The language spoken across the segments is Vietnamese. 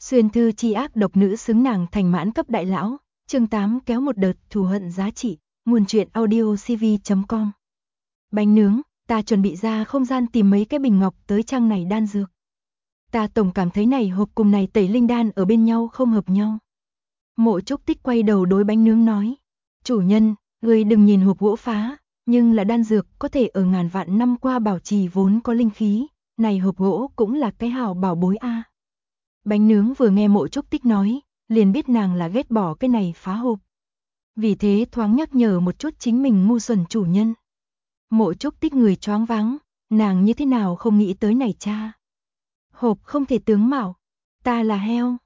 Xuyên thư chi ác độc nữ xứng nàng thành mãn cấp đại lão. Chương 8 kéo một đợt thù hận giá trị. Nguồn truyện audiocv.com. Bánh nướng, ta chuẩn bị ra không gian tìm mấy cái bình ngọc tới trang này đan dược. Ta tổng cảm thấy này hộp cùng này tẩy linh đan ở bên nhau không hợp nhau. Mộ Trúc Tích quay đầu đối bánh nướng nói. Chủ nhân, người đừng nhìn hộp gỗ phá, nhưng là đan dược có thể ở ngàn vạn năm qua bảo trì vốn có linh khí. Này hộp gỗ cũng là cái hào bảo bối a. Bánh nướng vừa nghe Mộ Trúc Tích nói, liền biết nàng là ghét bỏ cái này phá hộp. Vì thế thoáng nhắc nhở một chút chính mình ngu xuẩn chủ nhân. Mộ Trúc Tích người choáng váng, nàng như thế nào không nghĩ tới này cha. Hộp không thể tướng mạo, ta là heo,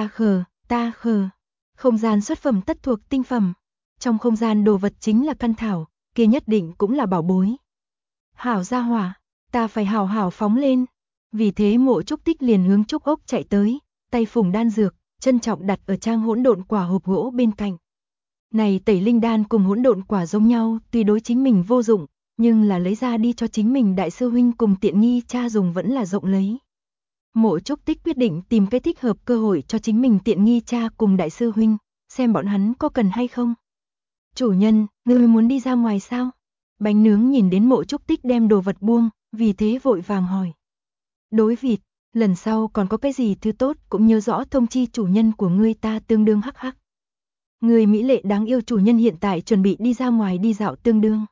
ta khờ. Không gian xuất phẩm tất thuộc tinh phẩm, trong không gian đồ vật chính là căn thảo, kia nhất định cũng là bảo bối. Hảo gia hỏa, ta phải hảo hảo phóng lên. Vì thế Mộ Trúc Tích liền hướng Trúc Ốc chạy tới, tay phủng đan dược, trân trọng đặt ở trang hỗn độn quả hộp gỗ bên cạnh. Này tẩy linh đan cùng hỗn độn quả giống nhau, tuy đối chính mình vô dụng, nhưng là lấy ra đi cho chính mình đại sư huynh cùng tiện nghi cha dùng vẫn là rộng lấy. Mộ Trúc Tích quyết định tìm cái thích hợp cơ hội cho chính mình tiện nghi cha cùng đại sư huynh, xem bọn hắn có cần hay không. Chủ nhân, ngươi muốn đi ra ngoài sao? Bánh nướng nhìn đến Mộ Trúc Tích đem đồ vật buông, vì thế vội vàng hỏi. Đối vịt, lần sau còn có cái gì thứ tốt cũng nhớ rõ thông chi chủ nhân của ngươi ta tương đương hắc hắc. Người mỹ lệ đáng yêu chủ nhân hiện tại chuẩn bị đi ra ngoài đi dạo tương đương.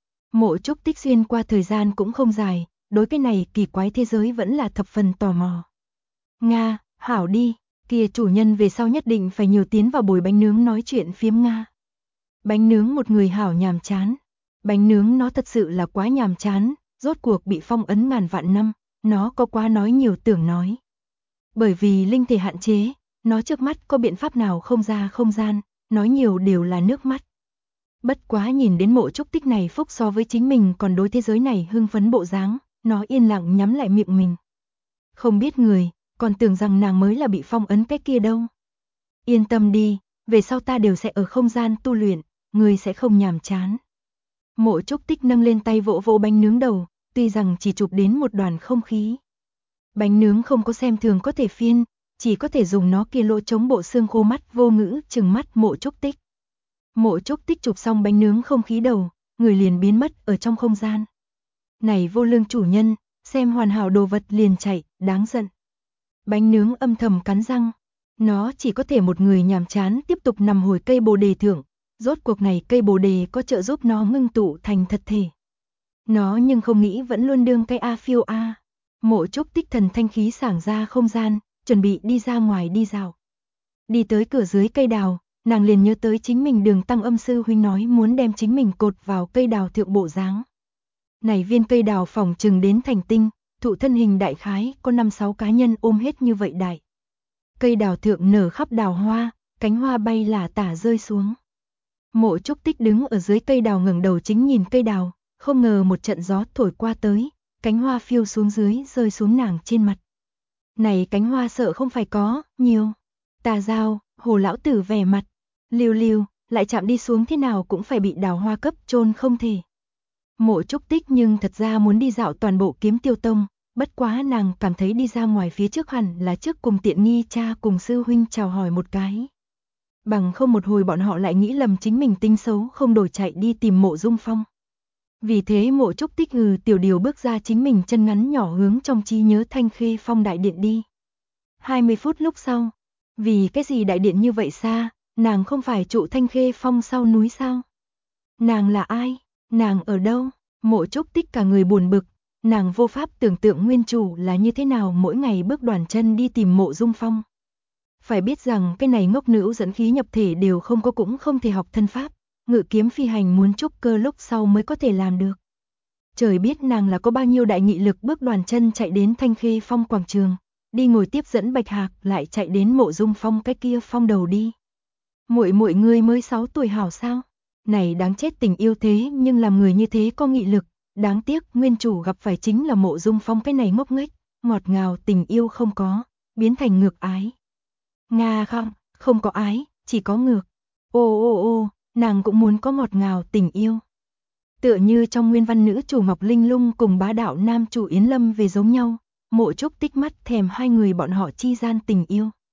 Mộ Trúc Tích xuyên qua thời gian cũng không dài, đối cái này kỳ quái thế giới vẫn là thập phần tò mò. Nga, hảo đi, kia chủ nhân về sau nhất định phải nhiều tiến vào bồi bánh nướng nói chuyện phiếm Nga. Bánh nướng một người hảo nhàm chán. Bánh nướng nó thật sự là quá nhàm chán, rốt cuộc bị phong ấn ngàn vạn năm, nó có quá nói nhiều tưởng nói. Bởi vì linh thể hạn chế, nó trước mắt có biện pháp nào không ra không gian, nói nhiều đều là nước mắt. Bất quá nhìn đến Mộ Trúc Tích này phúc so với chính mình còn đối thế giới này hưng phấn bộ dáng, nó yên lặng nhắm lại miệng mình. Không biết người, còn tưởng rằng nàng mới là bị phong ấn cái kia đâu. Yên tâm đi, về sau ta đều sẽ ở không gian tu luyện, người sẽ không nhàm chán. Mộ Trúc Tích nâng lên tay vỗ vỗ bánh nướng đầu, tuy rằng chỉ chụp đến một đoàn không khí. Bánh nướng không có xem thường có thể phiên, chỉ có thể dùng nó kia lỗ chống bộ xương khô mắt vô ngữ trừng mắt Mộ Trúc Tích. Mộ Trúc Tích chụp xong bánh nướng không khí đầu, người liền biến mất ở trong không gian. Này vô lương chủ nhân, xem hoàn hảo đồ vật liền chạy, đáng giận. Bánh nướng âm thầm cắn răng, nó chỉ có thể một người nhàm chán tiếp tục nằm hồi cây bồ đề thượng, rốt cuộc này cây bồ đề có trợ giúp nó ngưng tụ thành thật thể. Nó nhưng không nghĩ vẫn luôn đương cây A phiêu A. Mộ Trúc Tích thần thanh khí sảng ra không gian, chuẩn bị đi ra ngoài đi dạo. Đi tới cửa dưới cây đào, nàng liền nhớ tới chính mình Đường Tăng Âm sư huynh nói muốn đem chính mình cột vào cây đào thượng bộ dáng. Này viên cây đào phỏng chừng đến thành tinh, thụ thân hình đại khái có 5-6 cá nhân ôm hết như vậy đại. Cây đào thượng nở khắp đào hoa, cánh hoa bay lả tả rơi xuống. Mộ Trúc Tích đứng ở dưới cây đào ngẩng đầu chính nhìn cây đào, không ngờ một trận gió thổi qua tới, cánh hoa phiêu xuống dưới rơi xuống nàng trên mặt. Này cánh hoa sợ không phải có, nhiều. Tà Giao, Hồ lão tử vẻ mặt, liêu, lại chạm đi xuống thế nào cũng phải bị đào hoa cấp chôn không thể. Mộ Trúc Tích nhưng thật ra muốn đi dạo toàn bộ Kiếm Tiêu Tông, bất quá nàng cảm thấy đi ra ngoài phía trước hẳn là trước cùng tiện nghi cha cùng sư huynh chào hỏi một cái. Bằng không một hồi bọn họ lại nghĩ lầm chính mình tính xấu không đổi chạy đi tìm Mộ Dung Phong. Vì thế Mộ Trúc Tích tiểu điều bước ra chính mình chân ngắn nhỏ hướng trong trí nhớ Thanh Khê Phong đại điện đi. 20 phút lúc sau, vì cái gì đại điện như vậy xa, nàng không phải trụ Thanh Khê Phong sau núi sao? Nàng là ai? Nàng ở đâu? Mộ Trúc Tích cả người buồn bực, nàng vô pháp tưởng tượng nguyên chủ là như thế nào mỗi ngày bước đoàn chân đi tìm Mộ Dung Phong. Phải biết rằng cái này ngốc nữ dẫn khí nhập thể đều không có cũng không thể học thân pháp, ngự kiếm phi hành muốn trúc cơ lúc sau mới có thể làm được. Trời biết nàng là có bao nhiêu đại nghị lực bước đoàn chân chạy đến Thanh Khê Phong quảng trường, đi ngồi tiếp dẫn Bạch Hạc lại chạy đến Mộ Dung Phong cái kia phong đầu đi. Muội ngươi mới 6 tuổi hảo sao? Này đáng chết tình yêu thế nhưng làm người như thế có nghị lực, đáng tiếc nguyên chủ gặp phải chính là Mộ Dung Phong cái này ngốc nghếch, ngọt ngào tình yêu không có, biến thành ngược ái. Nga không có ái, chỉ có ngược. Ô, nàng cũng muốn có ngọt ngào tình yêu. Tựa như trong nguyên văn nữ chủ Ngọc Linh Lung cùng bá đạo nam chủ Yến Lâm về giống nhau, Mộ Trúc Tích mắt thèm hai người bọn họ chi gian tình yêu.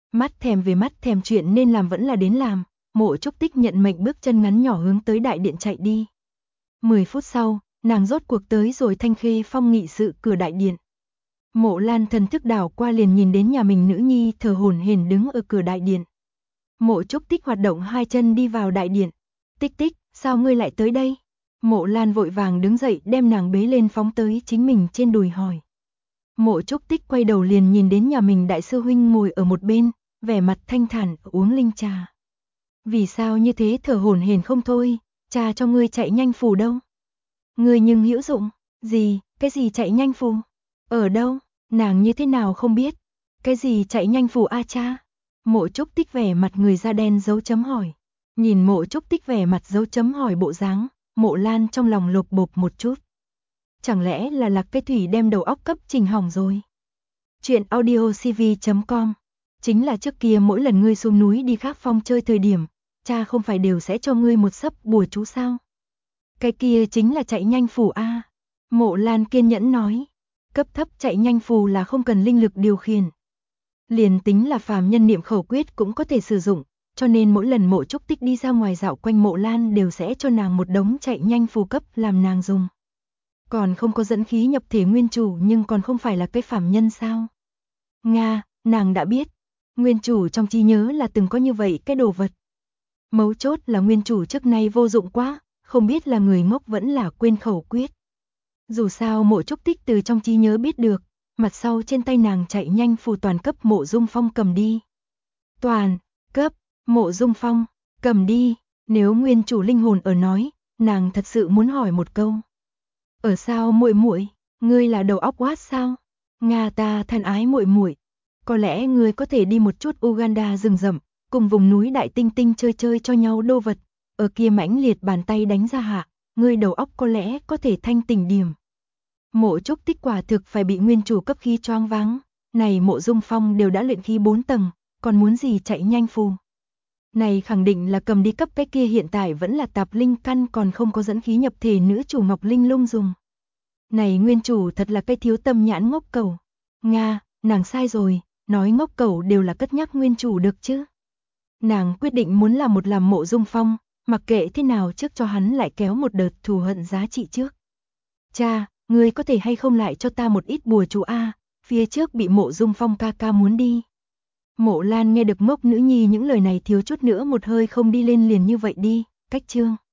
Mắt thèm về mắt thèm, chuyện nên làm vẫn là đến làm. Mộ Trúc Tích nhận mệnh bước chân ngắn nhỏ hướng tới đại điện chạy đi. 10 phút sau, nàng rốt cuộc tới rồi Thanh Khê Phong nghị sự cửa đại điện. Mộ Lan thần thức đảo qua liền nhìn đến nhà mình nữ nhi thở hổn hển đứng ở cửa đại điện. Mộ Trúc Tích hoạt động hai chân đi vào đại điện. Tích Tích, sao ngươi lại tới đây? Mộ Lan vội vàng đứng dậy đem nàng bế lên phóng tới chính mình trên đùi hỏi. Mộ Trúc Tích quay đầu liền nhìn đến nhà mình đại sư huynh ngồi ở một bên, vẻ mặt thanh thản uống linh trà. Vì sao như thế thở hổn hển không thôi, cha cho ngươi chạy nhanh phù đâu? Ngươi nhưng hữu dụng, gì, cái gì chạy nhanh phù? Ở đâu, nàng như thế nào không biết? Cái gì chạy nhanh phù a cha? Mộ Trúc Tích vẻ mặt người da đen dấu chấm hỏi. Nhìn Mộ Trúc Tích vẻ mặt dấu chấm hỏi bộ dáng, Mộ Lan trong lòng lột bột một chút. Chẳng lẽ là Lạc Cây Thủy đem đầu óc cấp trình hỏng rồi? Chuyện audiocv.com. Chính là trước kia mỗi lần ngươi xuống núi đi Khác Phong chơi thời điểm, cha không phải đều sẽ cho ngươi một sấp bùa chú sao? Cái kia chính là chạy nhanh phù a. Mộ Lan kiên nhẫn nói. Cấp thấp chạy nhanh phù là không cần linh lực điều khiển. Liền tính là phàm nhân niệm khẩu quyết cũng có thể sử dụng, cho nên mỗi lần Mộ Trúc Tích đi ra ngoài dạo quanh Mộ Lan đều sẽ cho nàng một đống chạy nhanh phù cấp làm nàng dùng. Còn không có dẫn khí nhập thể nguyên chủ nhưng còn không phải là cái phàm nhân sao? Nga, nàng đã biết. Nguyên chủ trong trí nhớ là từng có như vậy cái đồ vật. Mấu chốt là nguyên chủ trước nay vô dụng quá, không biết là người ngốc vẫn là quên khẩu quyết. Dù sao Mộ Trúc Tích từ trong trí nhớ biết được, mặt sau trên tay nàng chạy nhanh phù toàn cấp Mộ Dung Phong cầm đi. Toàn cấp Mộ Dung Phong cầm đi, nếu nguyên chủ linh hồn ở nói, nàng thật sự muốn hỏi một câu. Ở sao muội muội, ngươi là đầu óc quát sao? Nga ta thân ái muội muội, có lẽ ngươi có thể đi một chút Uganda rừng rậm, cùng vùng núi Đại Tinh Tinh chơi chơi cho nhau đô vật, ở kia mãnh liệt bàn tay đánh ra hạ, ngươi đầu óc có lẽ có thể thanh tỉnh điểm. Mộ Trúc Tích quả thực phải bị nguyên chủ cấp khí choáng váng, này Mộ Dung Phong đều đã luyện khí 4 tầng, còn muốn gì chạy nhanh phù. Này khẳng định là cầm đi cấp, cái kia hiện tại vẫn là tạp linh căn còn không có dẫn khí nhập thể nữ chủ Ngọc Linh Lung dùng. Này nguyên chủ thật là cái thiếu tâm nhãn ngốc cẩu. Nga, nàng sai rồi, nói ngốc cẩu đều là cất nhắc nguyên chủ được chứ. Nàng quyết định muốn làm Mộ Dung Phong, mặc kệ thế nào trước cho hắn lại kéo một đợt thù hận giá trị trước. Cha, ngươi có thể hay không lại cho ta một ít bùa chú a, phía trước bị Mộ Dung Phong ca ca muốn đi. Mộ Lan nghe được ngốc nữ nhi những lời này thiếu chút nữa một hơi không đi lên liền như vậy đi, cách chương.